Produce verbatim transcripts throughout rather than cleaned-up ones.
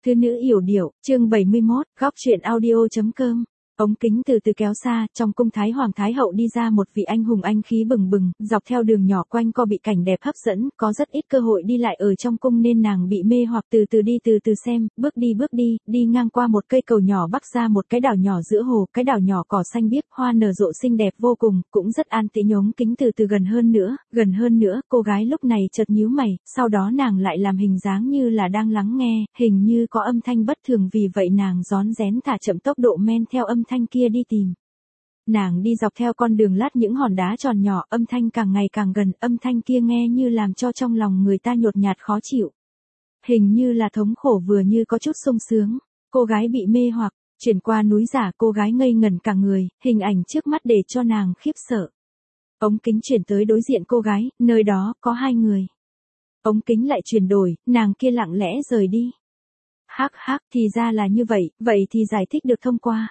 Thư nữ yểu điệu, chương bảy mươi mốt, góc truyện audio.com. Ống kính từ từ kéo xa, trong cung thái hoàng thái hậu đi ra một vị anh hùng anh khí bừng bừng, dọc theo đường nhỏ quanh co bị cảnh đẹp hấp dẫn, có rất ít cơ hội đi lại ở trong cung nên nàng bị mê hoặc từ từ đi từ từ xem, bước đi bước đi, đi ngang qua một cây cầu nhỏ bắc ra một cái đảo nhỏ giữa hồ, cái đảo nhỏ cỏ xanh biếc, hoa nở rộ xinh đẹp vô cùng, cũng rất an tĩnh. Ống kính từ từ gần hơn nữa, gần hơn nữa, cô gái lúc này chợt nhíu mày, sau đó nàng lại làm hình dáng như là đang lắng nghe, hình như có âm thanh bất thường, vì vậy nàng rón rén thả chậm tốc độ men theo âm thanh kia đi tìm. Nàng đi dọc theo con đường lát những hòn đá tròn nhỏ, âm thanh càng ngày càng gần, âm thanh kia nghe như làm cho trong lòng người ta nhột nhạt khó chịu. Hình như là thống khổ vừa như có chút sung sướng. Cô gái bị mê hoặc, chuyển qua núi giả, cô gái ngây ngẩn cả người, hình ảnh trước mắt để cho nàng khiếp sợ. Ống kính chuyển tới đối diện cô gái, nơi đó có hai người. Ống kính lại chuyển đổi, nàng kia lặng lẽ rời đi. Hắc hắc, thì ra là như vậy, vậy thì giải thích được thông qua.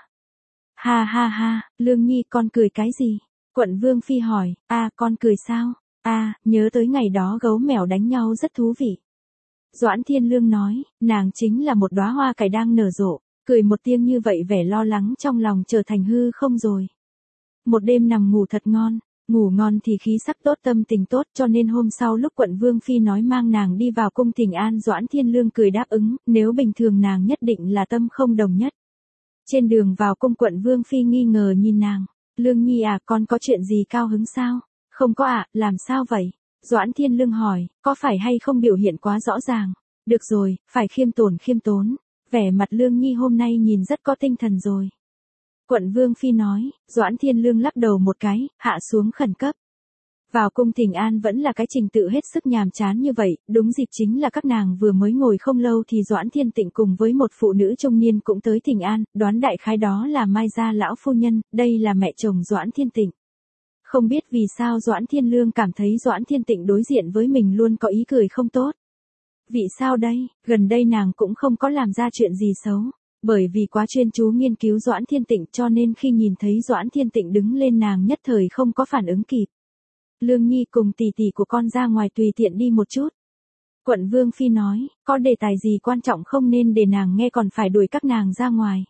Ha ha ha, Lương Nhi con cười cái gì? Quận Vương Phi hỏi, a à, con cười sao? a à, nhớ tới ngày đó gấu mèo đánh nhau rất thú vị. Doãn Thiên Lương nói, nàng chính là một đóa hoa cải đang nở rộ, cười một tiếng như vậy vẻ lo lắng trong lòng trở thành hư không rồi. Một đêm nằm ngủ thật ngon, ngủ ngon thì khí sắc tốt tâm tình tốt, cho nên hôm sau lúc quận Vương Phi nói mang nàng đi vào cung Thịnh An, Doãn Thiên Lương cười đáp ứng, nếu bình thường nàng nhất định là tâm không đồng nhất. Trên đường vào cung quận Vương Phi nghi ngờ nhìn nàng, Lương Nhi à, con có chuyện gì cao hứng sao? Không có ạ, à, làm sao vậy? Doãn Thiên Lương hỏi, có phải hay không biểu hiện quá rõ ràng? Được rồi, phải khiêm tốn khiêm tốn, vẻ mặt Lương Nhi hôm nay nhìn rất có tinh thần rồi. Quận Vương Phi nói, Doãn Thiên Lương lắc đầu một cái, hạ xuống khẩn cấp. Vào cung Thịnh An vẫn là cái trình tự hết sức nhàm chán như vậy, đúng dịp chính là các nàng vừa mới ngồi không lâu thì Doãn Thiên Tịnh cùng với một phụ nữ trung niên cũng tới Thịnh An, đoán đại khái đó là Mai gia lão phu nhân, đây là mẹ chồng Doãn Thiên Tịnh. Không biết vì sao Doãn Thiên Lương cảm thấy Doãn Thiên Tịnh đối diện với mình luôn có ý cười không tốt. Vì sao đây, gần đây nàng cũng không có làm ra chuyện gì xấu. Bởi vì quá chuyên chú nghiên cứu Doãn Thiên Tịnh cho nên khi nhìn thấy Doãn Thiên Tịnh đứng lên nàng nhất thời không có phản ứng kịp. Lương Nhi cùng tỷ tỷ của con ra ngoài tùy tiện đi một chút. Quận Vương Phi nói, có đề tài gì quan trọng không nên để nàng nghe còn phải đuổi các nàng ra ngoài.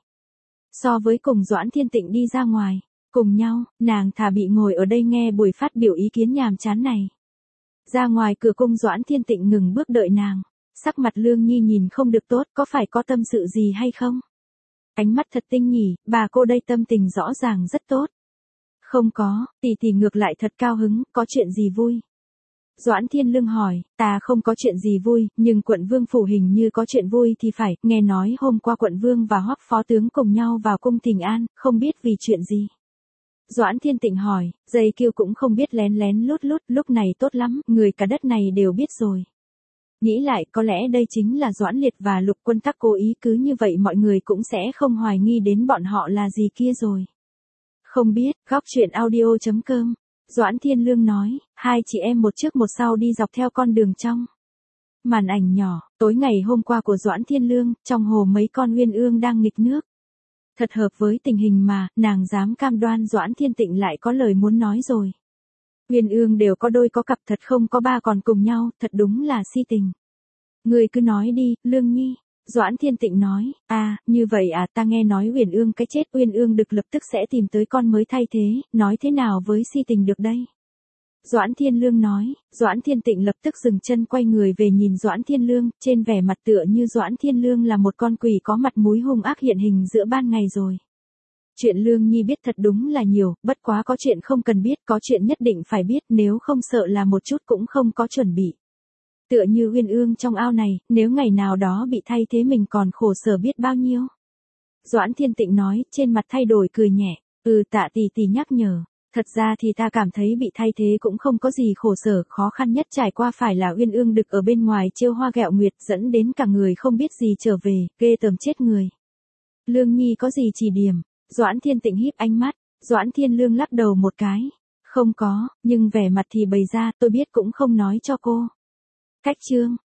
So với cùng Doãn Thiên Tịnh đi ra ngoài, cùng nhau, nàng thà bị ngồi ở đây nghe buổi phát biểu ý kiến nhàm chán này. Ra ngoài cửa cung Doãn Thiên Tịnh ngừng bước đợi nàng. Sắc mặt Lương Nhi nhìn không được tốt, có phải có tâm sự gì hay không? Ánh mắt thật tinh nhỉ, bà cô đây tâm tình rõ ràng rất tốt. Không có, tỷ tỷ ngược lại thật cao hứng, có chuyện gì vui? Doãn Thiên Lương hỏi, ta không có chuyện gì vui, nhưng quận Vương phủ hình như có chuyện vui thì phải, nghe nói hôm qua quận Vương và Hoắc phó tướng cùng nhau vào cung Thịnh An, không biết vì chuyện gì. Doãn Thiên Tịnh hỏi, dây kiêu cũng không biết lén lén lút lút, lúc này tốt lắm, người cả đất này đều biết rồi. Nghĩ lại có lẽ đây chính là Doãn Liệt và Lục Quân Tắc cố ý, cứ như vậy mọi người cũng sẽ không hoài nghi đến bọn họ là gì kia rồi. Không biết, góc truyện audio.com. Doãn Thiên Lương nói, hai chị em một trước một sau đi dọc theo con đường trong. Màn ảnh nhỏ, tối ngày hôm qua của Doãn Thiên Lương, trong hồ mấy con uyên ương đang nghịch nước. Thật hợp với tình hình mà, nàng dám cam đoan Doãn Thiên Tịnh lại có lời muốn nói rồi. Uyên ương đều có đôi có cặp, thật không có ba còn cùng nhau, thật đúng là si tình. Người cứ nói đi, Lương Nhi. Doãn Thiên Tịnh nói, à, như vậy à, ta nghe nói Uyên ương cái chết, Uyên ương được lập tức sẽ tìm tới con mới thay thế, nói thế nào với si tình được đây? Doãn Thiên Lương nói, Doãn Thiên Tịnh lập tức dừng chân quay người về nhìn Doãn Thiên Lương, trên vẻ mặt tựa như Doãn Thiên Lương là một con quỷ có mặt mũi hung ác hiện hình giữa ban ngày rồi. Chuyện Lương Nhi biết thật đúng là nhiều, bất quá có chuyện không cần biết, có chuyện nhất định phải biết, nếu không sợ là một chút cũng không có chuẩn bị. Tựa như Uyên ương trong ao này, nếu ngày nào đó bị thay thế mình còn khổ sở biết bao nhiêu. Doãn Thiên Tịnh nói, trên mặt thay đổi cười nhẹ, ừ tạ tỷ tỷ nhắc nhở, thật ra thì ta cảm thấy bị thay thế cũng không có gì khổ sở, khó khăn nhất trải qua phải là Uyên ương đực ở bên ngoài trêu hoa ghẹo nguyệt dẫn đến cả người không biết gì trở về, ghê tởm chết người. Lương Nhi có gì chỉ điểm? Doãn Thiên Tịnh híp ánh mắt, Doãn Thiên Lương lắc đầu một cái, không có, nhưng vẻ mặt thì bày ra, tôi biết cũng không nói cho cô. Cách chương,